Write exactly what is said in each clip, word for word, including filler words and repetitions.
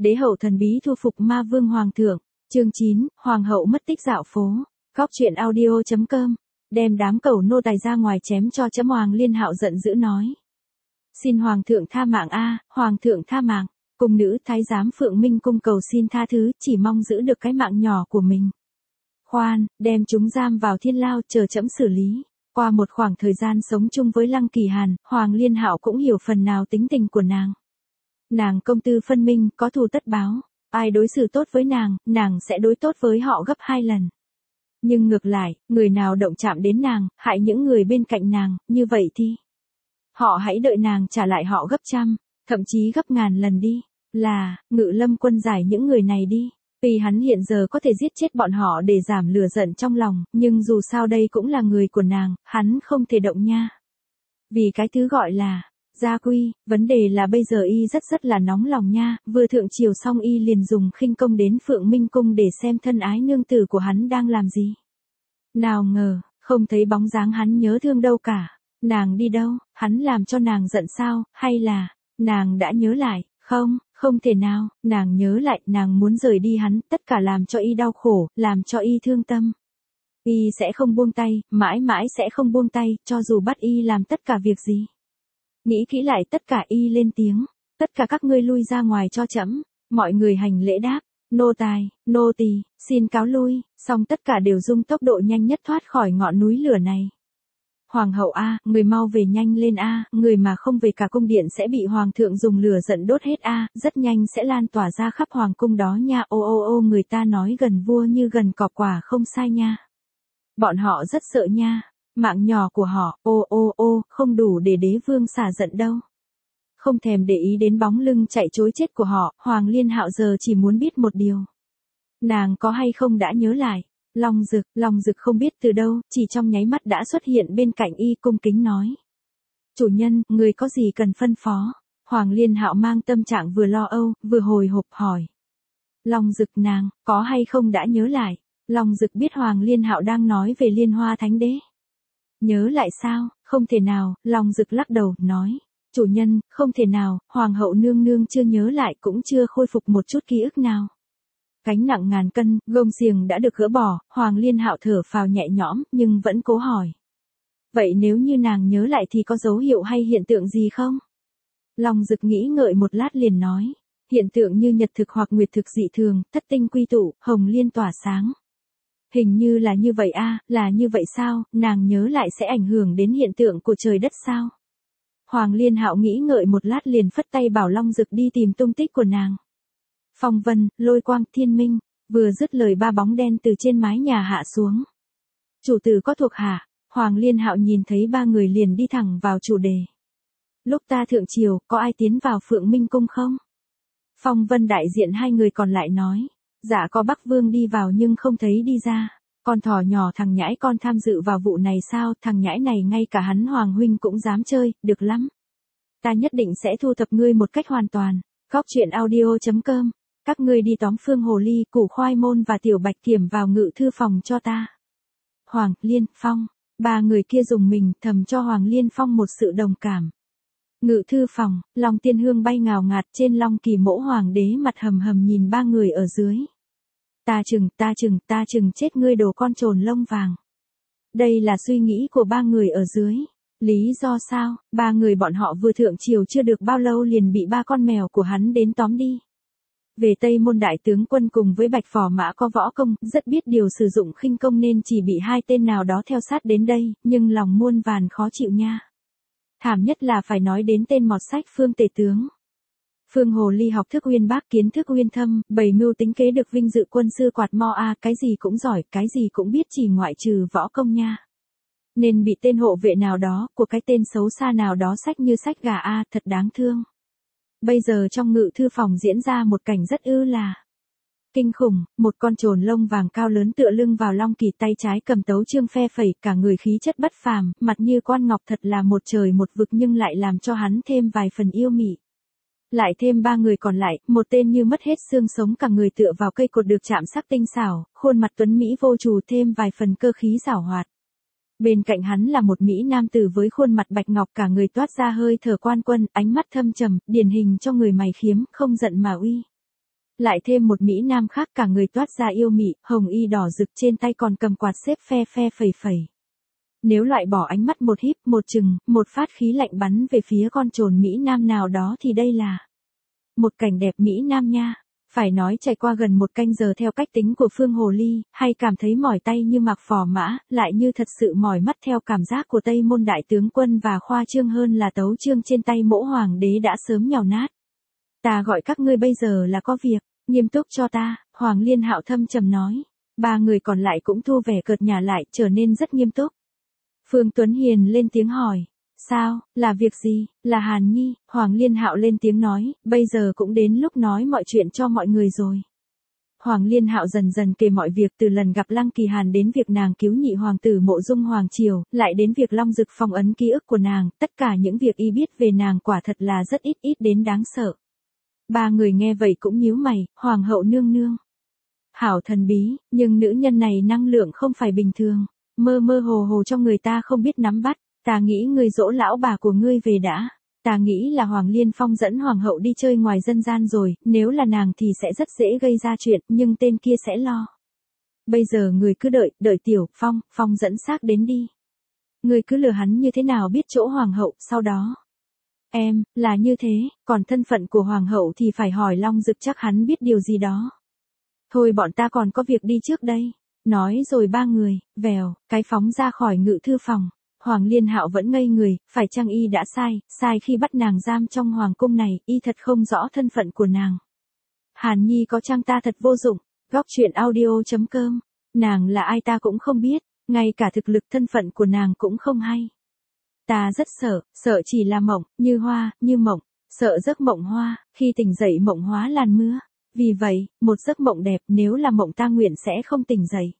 Đế hậu thần bí thu phục ma vương hoàng thượng. Chương chín, hoàng hậu mất tích dạo phố. Góc truyện audio chấm com. Đem đám cẩu nô tài ra ngoài chém cho chấm. Hoàng Liên Hạo giận dữ nói. Xin hoàng thượng tha mạng a, hoàng thượng tha mạng. Cung nữ thái giám Phượng Minh cung cầu xin tha thứ, chỉ mong giữ được cái mạng nhỏ của mình. Khoan, đem chúng giam vào thiên lao chờ chấm xử lý. Qua một khoảng thời gian sống chung với Lăng Kỳ Hàn, Hoàng Liên Hạo cũng hiểu phần nào tính tình của nàng. Nàng công tư phân minh, có thù tất báo. Ai đối xử tốt với nàng, nàng sẽ đối tốt với họ gấp hai lần. Nhưng ngược lại, người nào động chạm đến nàng, hại những người bên cạnh nàng, như vậy thì họ hãy đợi nàng trả lại họ gấp trăm, thậm chí gấp ngàn lần đi. Là, Ngự Lâm quân giải những người này đi. Vì hắn hiện giờ có thể giết chết bọn họ để giảm lửa giận trong lòng, nhưng dù sao đây cũng là người của nàng, hắn không thể động nha. Vì cái thứ gọi là gia quy, vấn đề là bây giờ y rất rất là nóng lòng nha, vừa thượng triều xong y liền dùng khinh công đến Phượng Minh cung để xem thân ái nương tử của hắn đang làm gì. Nào ngờ, không thấy bóng dáng hắn nhớ thương đâu cả. Nàng đi đâu, hắn làm cho nàng giận sao, hay là nàng đã nhớ lại? Không, không thể nào, nàng nhớ lại, nàng muốn rời đi hắn, tất cả làm cho y đau khổ, làm cho y thương tâm. Y sẽ không buông tay, mãi mãi sẽ không buông tay, cho dù bắt y làm tất cả việc gì. Nghĩ kỹ lại tất cả, y lên tiếng, tất cả các ngươi lui ra ngoài cho trẫm. Mọi người hành lễ đáp, nô tài, nô tỳ, xin cáo lui, xong tất cả đều dung tốc độ nhanh nhất thoát khỏi ngọn núi lửa này. Hoàng hậu a, người mau về nhanh lên a, người mà không về cả cung điện sẽ bị hoàng thượng dùng lửa giận đốt hết a, rất nhanh sẽ lan tỏa ra khắp hoàng cung đó nha. Ô ô ô, người ta nói gần vua như gần cọp quả không sai nha. Bọn họ rất sợ nha, mạng nhỏ của họ, ô ô ô, không đủ để đế vương xả giận đâu. Không thèm để ý đến bóng lưng chạy trối chết của họ, Hoàng Liên Hạo giờ chỉ muốn biết một điều. Nàng có hay không đã nhớ lại. Long Dực, Long Dực không biết từ đâu, chỉ trong nháy mắt đã xuất hiện bên cạnh y, cung kính nói. Chủ nhân, người có gì cần phân phó? Hoàng Liên Hạo mang tâm trạng vừa lo âu, vừa hồi hộp hỏi. Long Dực nàng, có hay không đã nhớ lại? Long Dực biết Hoàng Liên Hạo đang nói về Liên Hoa Thánh Đế. Nhớ lại sao? Không thể nào, Long Dực lắc đầu, nói. Chủ nhân, không thể nào, Hoàng hậu nương nương chưa nhớ lại cũng chưa khôi phục một chút ký ức nào. Gánh nặng ngàn cân, gông xiềng đã được gỡ bỏ, Hoàng Liên Hạo thở phào nhẹ nhõm, nhưng vẫn cố hỏi. Vậy nếu như nàng nhớ lại thì có dấu hiệu hay hiện tượng gì không? Long Dực nghĩ ngợi một lát liền nói. Hiện tượng như nhật thực hoặc nguyệt thực dị thường, thất tinh quy tụ, hồng liên tỏa sáng. Hình như là như vậy a, là như vậy sao, nàng nhớ lại sẽ ảnh hưởng đến hiện tượng của trời đất sao? Hoàng Liên Hạo nghĩ ngợi một lát liền phất tay bảo Long Dực đi tìm tung tích của nàng. Phong vân, lôi quang, thiên minh, vừa dứt lời ba bóng đen từ trên mái nhà hạ xuống. Chủ tử có thuộc hạ, Hoàng Liên Hạo nhìn thấy ba người liền đi thẳng vào chủ đề. Lúc ta thượng triều, có ai tiến vào Phượng Minh cung không? Phong vân đại diện hai người còn lại nói. Dạ có Bắc Vương đi vào nhưng không thấy đi ra. Con thỏ nhỏ thằng nhãi con tham dự vào vụ này sao? Thằng nhãi này ngay cả hắn Hoàng huynh cũng dám chơi, được lắm. Ta nhất định sẽ thu thập ngươi một cách hoàn toàn. Góc truyện audio chấm com. Các ngươi đi tóm Phương Hồ Ly, Củ Khoai Môn và Tiểu Bạch Kiểm vào ngự thư phòng cho ta. Hoàng, Liên, Phong, ba người kia dùng mình thầm cho Hoàng Liên Phong một sự đồng cảm. Ngự thư phòng, Long Tiên Hương bay ngào ngạt trên Long Kỳ Mẫu Hoàng đế mặt hầm hầm nhìn ba người ở dưới. Ta chừng, ta chừng, ta chừng chết ngươi đồ con trồn lông vàng. Đây là suy nghĩ của ba người ở dưới. Lý do sao? Ba người bọn họ vừa thượng triều chưa được bao lâu liền bị ba con mèo của hắn đến tóm đi. Về Tây Môn đại tướng quân cùng với Bạch Phò Mã có võ công, rất biết điều sử dụng khinh công nên chỉ bị hai tên nào đó theo sát đến đây, nhưng lòng muôn vàn khó chịu nha. Thảm nhất là phải nói đến tên mọt sách Phương Tể tướng. Phương Hồ Ly học thức uyên bác, kiến thức uyên thâm, bày mưu tính kế được vinh dự quân sư quạt mo a, cái gì cũng giỏi, cái gì cũng biết chỉ ngoại trừ võ công nha. Nên bị tên hộ vệ nào đó, của cái tên xấu xa nào đó xách như xách gà a, thật đáng thương. Bây giờ trong ngự thư phòng diễn ra một cảnh rất ư là kinh khủng, một con trồn lông vàng cao lớn tựa lưng vào Long Kỳ, tay trái cầm tấu chương phe phẩy, cả người khí chất bất phàm, mặt như quan ngọc, thật là một trời một vực nhưng lại làm cho hắn thêm vài phần yêu mị. Lại thêm ba người còn lại, một tên như mất hết xương sống, cả người tựa vào cây cột được chạm sắc tinh xảo, khuôn mặt tuấn mỹ vô trù, thêm vài phần cơ khí giảo hoạt. Bên cạnh hắn là một mỹ nam tử với khuôn mặt bạch ngọc, cả người toát ra hơi thở quan quân, ánh mắt thâm trầm, điển hình cho người mày khiếm, không giận mà uy. lại thêm một mỹ nam khác cả người toát ra yêu mị, hồng y đỏ rực trên tay còn cầm quạt xếp phe phe phẩy phẩy. Nếu loại bỏ ánh mắt một híp một chừng, một phát khí lạnh bắn về phía con trồn mỹ nam nào đó thì đây là một cảnh đẹp mỹ nam nha. Phải nói trải qua gần một canh giờ theo cách tính của Phương Hồ Ly, hay cảm thấy mỏi tay như mặc phò mã, lại như thật sự mỏi mắt theo cảm giác của Tây Môn đại tướng quân và khoa trương hơn là tấu chương trên tay mỗ hoàng đế đã sớm nhào nát. Ta gọi các ngươi bây giờ là có việc, nghiêm túc cho ta, Hoàng Liên Hạo thâm trầm nói. Ba người còn lại cũng thu vẻ cợt nhả lại, trở nên rất nghiêm túc. Phương Tuấn Hiền lên tiếng hỏi. Sao, là việc gì, là Hàn Nhi, Hoàng Liên Hạo lên tiếng nói, bây giờ cũng đến lúc nói mọi chuyện cho mọi người rồi. Hoàng Liên Hạo dần dần kể mọi việc từ lần gặp Lăng Kỳ Hàn đến việc nàng cứu nhị hoàng tử Mộ Dung Hoàng Triều, lại đến việc Long Dực phong ấn ký ức của nàng, tất cả những việc y biết về nàng quả thật là rất ít ít đến đáng sợ. Ba người nghe vậy cũng nhíu mày, Hoàng hậu nương nương. Hảo thần bí, nhưng nữ nhân này năng lượng không phải bình thường, mơ mơ hồ hồ cho người ta không biết nắm bắt. Ta nghĩ ngươi dỗ lão bà của ngươi về đã. Ta nghĩ là Hoàng Liên Phong dẫn Hoàng hậu đi chơi ngoài dân gian rồi, nếu là nàng thì sẽ rất dễ gây ra chuyện, nhưng tên kia sẽ lo. Bây giờ người cứ đợi, đợi Tiểu Phong, Phong dẫn xác đến đi. Ngươi cứ lừa hắn như thế nào biết chỗ Hoàng hậu, sau đó. Em, là như thế, còn thân phận của Hoàng hậu thì phải hỏi Long Dực chắc hắn biết điều gì đó. Thôi bọn ta còn có việc đi trước đây. Nói rồi ba người, vèo, cái phóng ra khỏi ngự thư phòng. Hoàng Liên Hạo vẫn ngây người, phải chăng y đã sai, sai khi bắt nàng giam trong hoàng cung này, y thật không rõ thân phận của nàng. Hàn Nhi có chăng ta thật vô dụng, góc truyện audio chấm com, nàng là ai ta cũng không biết, ngay cả thực lực thân phận của nàng cũng không hay. Ta rất sợ, sợ chỉ là mộng, như hoa, như mộng, sợ giấc mộng hoa, khi tỉnh dậy mộng hóa làn mưa. Vì vậy, một giấc mộng đẹp nếu là mộng ta nguyện sẽ không tỉnh dậy.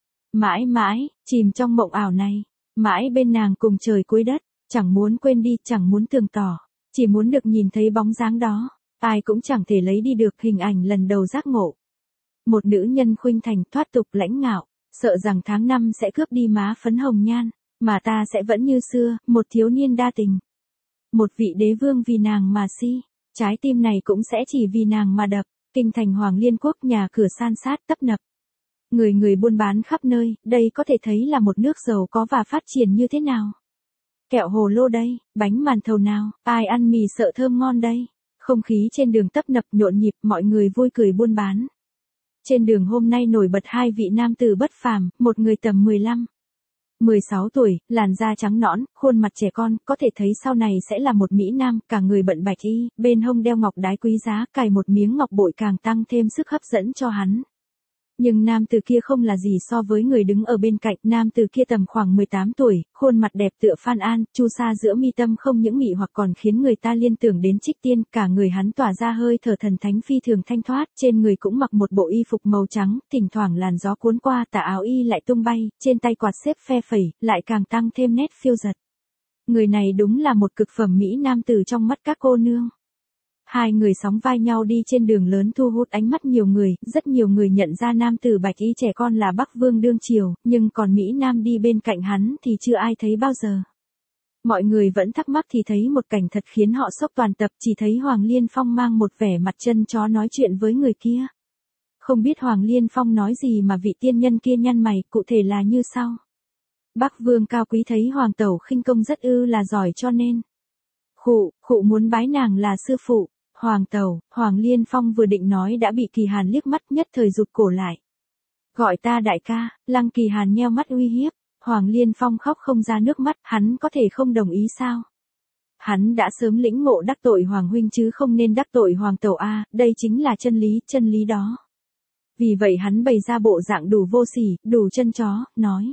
Mãi mãi, chìm trong mộng ảo này. Mãi bên nàng cùng trời cuối đất, chẳng muốn quên đi, chẳng muốn tường tỏ, chỉ muốn được nhìn thấy bóng dáng đó, ai cũng chẳng thể lấy đi được hình ảnh lần đầu giác ngộ. Một nữ nhân khuynh thành thoát tục lãnh ngạo, sợ rằng tháng năm sẽ cướp đi má phấn hồng nhan, mà ta sẽ vẫn như xưa, một thiếu niên đa tình. Một vị đế vương vì nàng mà si, trái tim này cũng sẽ chỉ vì nàng mà đập, kinh thành Hoàng Liên Quốc nhà cửa san sát tấp nập. Người người buôn bán khắp nơi, đây có thể thấy là một nước giàu có và phát triển như thế nào. Kẹo hồ lô đây, bánh màn thầu nào, ai ăn mì sợ thơm ngon đây. Không khí trên đường tấp nập nhộn nhịp, mọi người vui cười buôn bán. Trên đường hôm nay nổi bật hai vị nam tử bất phàm, một người tầm mười lăm, mười sáu tuổi, làn da trắng nõn, khuôn mặt trẻ con, có thể thấy sau này sẽ là một mỹ nam, cả người bận bạch y, bên hông đeo ngọc đái quý giá, cài một miếng ngọc bội càng tăng thêm sức hấp dẫn cho hắn. Nhưng nam tử kia không là gì so với người đứng ở bên cạnh, nam tử kia tầm khoảng mười tám tuổi, khuôn mặt đẹp tựa Phan An, chu sa giữa mi tâm không những mị hoặc còn khiến người ta liên tưởng đến Trích Tiên, cả người hắn tỏa ra hơi thở thần thánh phi thường thanh thoát, trên người cũng mặc một bộ y phục màu trắng, thỉnh thoảng làn gió cuốn qua tà áo y lại tung bay, trên tay quạt xếp phe phẩy, lại càng tăng thêm nét phiêu dật. Người này đúng là một cực phẩm mỹ nam tử trong mắt các cô nương. Hai người sóng vai nhau đi trên đường lớn thu hút ánh mắt nhiều người, rất nhiều người nhận ra nam tử bạch y trẻ con là Bắc Vương đương triều, nhưng còn Mỹ Nam đi bên cạnh hắn thì chưa ai thấy bao giờ. Mọi người vẫn thắc mắc thì thấy một cảnh thật khiến họ sốc toàn tập, chỉ thấy Hoàng Liên Phong mang một vẻ mặt chân chó nói chuyện với người kia. Không biết Hoàng Liên Phong nói gì mà vị tiên nhân kia nhăn mày, cụ thể là như sau. Bắc Vương cao quý thấy Hoàng tẩu khinh công rất ư là giỏi cho nên. Khụ, khụ muốn bái nàng là sư phụ. Hoàng tẩu, Hoàng Liên Phong vừa định nói đã bị Kỳ Hàn liếc mắt nhất thời rụt cổ lại. Gọi ta đại ca, Lăng Kỳ Hàn nheo mắt uy hiếp, Hoàng Liên Phong khóc không ra nước mắt, hắn có thể không đồng ý sao? Hắn đã sớm lĩnh ngộ đắc tội Hoàng huynh chứ không nên đắc tội Hoàng tẩu a, đây chính là chân lý, chân lý đó. Vì vậy hắn bày ra bộ dạng đủ vô sỉ, đủ chân chó, nói.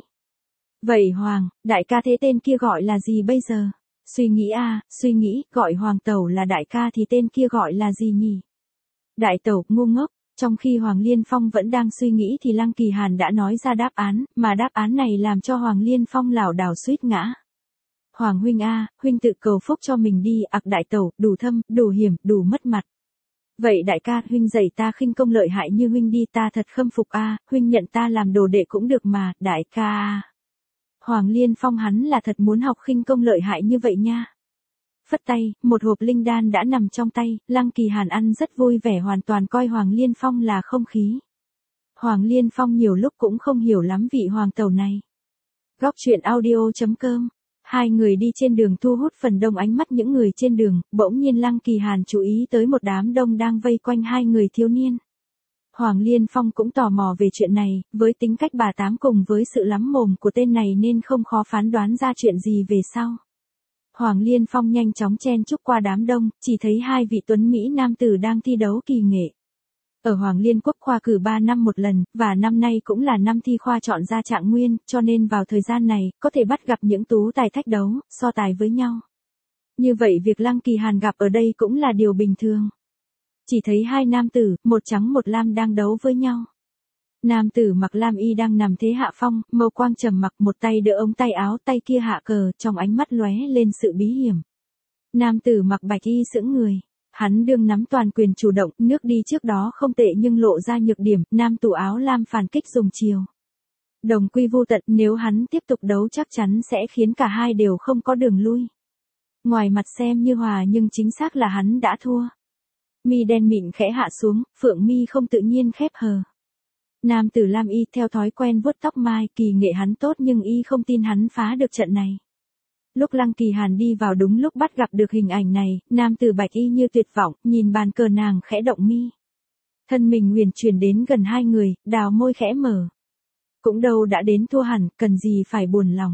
Vậy Hoàng, đại ca thế tên kia gọi là gì bây giờ? Suy nghĩ a, à, suy nghĩ, gọi Hoàng tẩu là đại ca thì tên kia gọi là gì nhỉ? Đại tẩu, ngu ngốc, trong khi Hoàng Liên Phong vẫn đang suy nghĩ thì Lăng Kỳ Hàn đã nói ra đáp án, mà đáp án này làm cho Hoàng Liên Phong lảo đảo suýt ngã. Hoàng huynh a, à, huynh tự cầu phúc cho mình đi, ặc đại tẩu, đủ thâm, đủ hiểm, đủ mất mặt. Vậy đại ca, huynh dạy ta khinh công lợi hại như huynh đi, ta thật khâm phục a, à, huynh nhận ta làm đồ đệ cũng được mà, đại ca a. Hoàng Liên Phong hắn là thật muốn học khinh công lợi hại như vậy nha. Phất tay, một hộp linh đan đã nằm trong tay, Lăng Kỳ Hàn ăn rất vui vẻ hoàn toàn coi Hoàng Liên Phong là không khí. Hoàng Liên Phong nhiều lúc cũng không hiểu lắm vị hoàng tẩu này. Góc truyện audio.com. Hai người đi trên đường thu hút phần đông ánh mắt những người trên đường, bỗng nhiên Lăng Kỳ Hàn chú ý tới một đám đông đang vây quanh hai người thiếu niên. Hoàng Liên Phong cũng tò mò về chuyện này, với tính cách bà tám cùng với sự lắm mồm của tên này nên không khó phán đoán ra chuyện gì về sau. Hoàng Liên Phong nhanh chóng chen chúc qua đám đông, chỉ thấy hai vị tuấn Mỹ nam tử đang thi đấu kỳ nghệ. Ở Hoàng Liên Quốc khoa cử ba năm một lần, và năm nay cũng là năm thi khoa chọn ra trạng nguyên, cho nên vào thời gian này, có thể bắt gặp những tú tài thách đấu, so tài với nhau. Như vậy việc Lăng Kỳ Hàn gặp ở đây cũng là điều bình thường. Chỉ thấy hai nam tử, một trắng một lam đang đấu với nhau. Nam tử mặc lam y đang nằm thế hạ phong, màu quang trầm mặc, một tay đỡ ống tay áo, tay kia hạ cờ, trong ánh mắt lóe lên sự bí hiểm. Nam tử mặc bạch y sững người. Hắn đương nắm toàn quyền chủ động, nước đi trước đó không tệ nhưng lộ ra nhược điểm, nam tù áo lam phản kích dùng chiều. Đồng quy vô tận, nếu hắn tiếp tục đấu chắc chắn sẽ khiến cả hai đều không có đường lui. Ngoài mặt xem như hòa nhưng chính xác là hắn đã thua. Mi đen mịn khẽ hạ xuống, phượng mi không tự nhiên khép hờ. Nam tử lam y theo thói quen vuốt tóc mai, kỳ nghệ hắn tốt nhưng y không tin hắn phá được trận này. Lúc Lăng Kỳ Hàn đi vào đúng lúc bắt gặp được hình ảnh này, nam tử bạch y như tuyệt vọng, nhìn bàn cờ nàng khẽ động mi. Thân mình huyền chuyển đến gần hai người, đào môi khẽ mở. Cũng đâu đã đến thua hẳn, cần gì phải buồn lòng.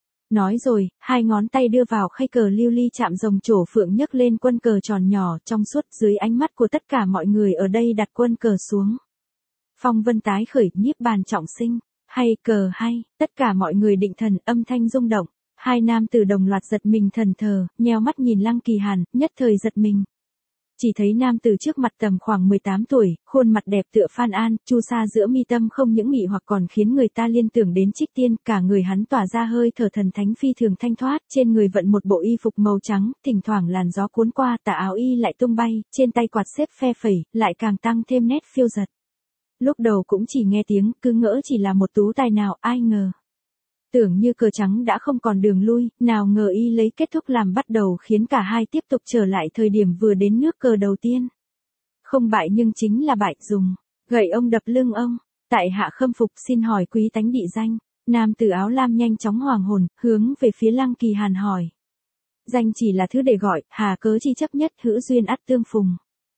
Nói rồi, hai ngón tay đưa vào khay cờ lưu ly chạm rồng trổ phượng nhấc lên quân cờ tròn nhỏ trong suốt dưới ánh mắt của tất cả mọi người ở đây đặt quân cờ xuống. Phong vân tái khởi, nhiếp bàn trọng sinh, hay cờ hay, tất cả mọi người định thần, âm thanh rung động. Hai nam tử đồng loạt giật mình thần thờ, nheo mắt nhìn Lăng Kỳ Hàn, nhất thời giật mình. Chỉ thấy nam tử trước mặt tầm khoảng mười tám tuổi, khuôn mặt đẹp tựa Phan An, chu sa giữa mi tâm không những mị hoặc còn khiến người ta liên tưởng đến Trích Tiên, cả người hắn tỏa ra hơi thở thần thánh phi thường thanh thoát, trên người vận một bộ y phục màu trắng, thỉnh thoảng làn gió cuốn qua, tà áo y lại tung bay, trên tay quạt xếp phe phẩy, lại càng tăng thêm nét phiêu dật. Lúc đầu cũng chỉ nghe tiếng, cứ ngỡ chỉ là một tú tài nào, ai ngờ. Tưởng như cờ trắng đã không còn đường lui, nào ngờ y lấy kết thúc làm bắt đầu khiến cả hai tiếp tục trở lại thời điểm vừa đến nước cờ đầu tiên. Không bại nhưng chính là bại, dùng gậy ông đập lưng ông. Tại hạ khâm phục, xin hỏi quý tánh địa danh. Nam tử áo lam nhanh chóng hoàng hồn, hướng về phía Lăng Kỳ Hàn hỏi. Danh chỉ là thứ để gọi, hà cớ chi chấp nhất hữu duyên ắt tương phùng.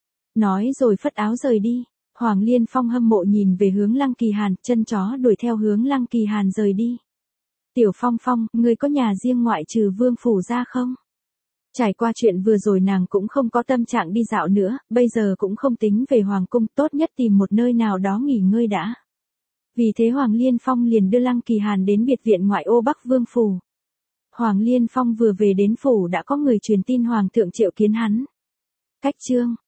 Nói rồi phất áo rời đi. Hoàng Liên Phong hâm mộ nhìn về hướng Lăng Kỳ Hàn, chân chó đuổi theo hướng Lăng Kỳ Hàn rời đi. Tiểu Phong Phong, ngươi có nhà riêng ngoại trừ vương phủ ra không? Trải qua chuyện vừa rồi nàng cũng không có tâm trạng đi dạo nữa, bây giờ cũng không tính về hoàng cung, tốt nhất tìm một nơi nào đó nghỉ ngơi đã. Vì thế Hoàng Liên Phong liền đưa Lăng Kỳ Hàn đến biệt viện ngoại ô Bắc Vương phủ. Hoàng Liên Phong vừa về đến phủ đã có người truyền tin hoàng thượng triệu kiến hắn. Cách chương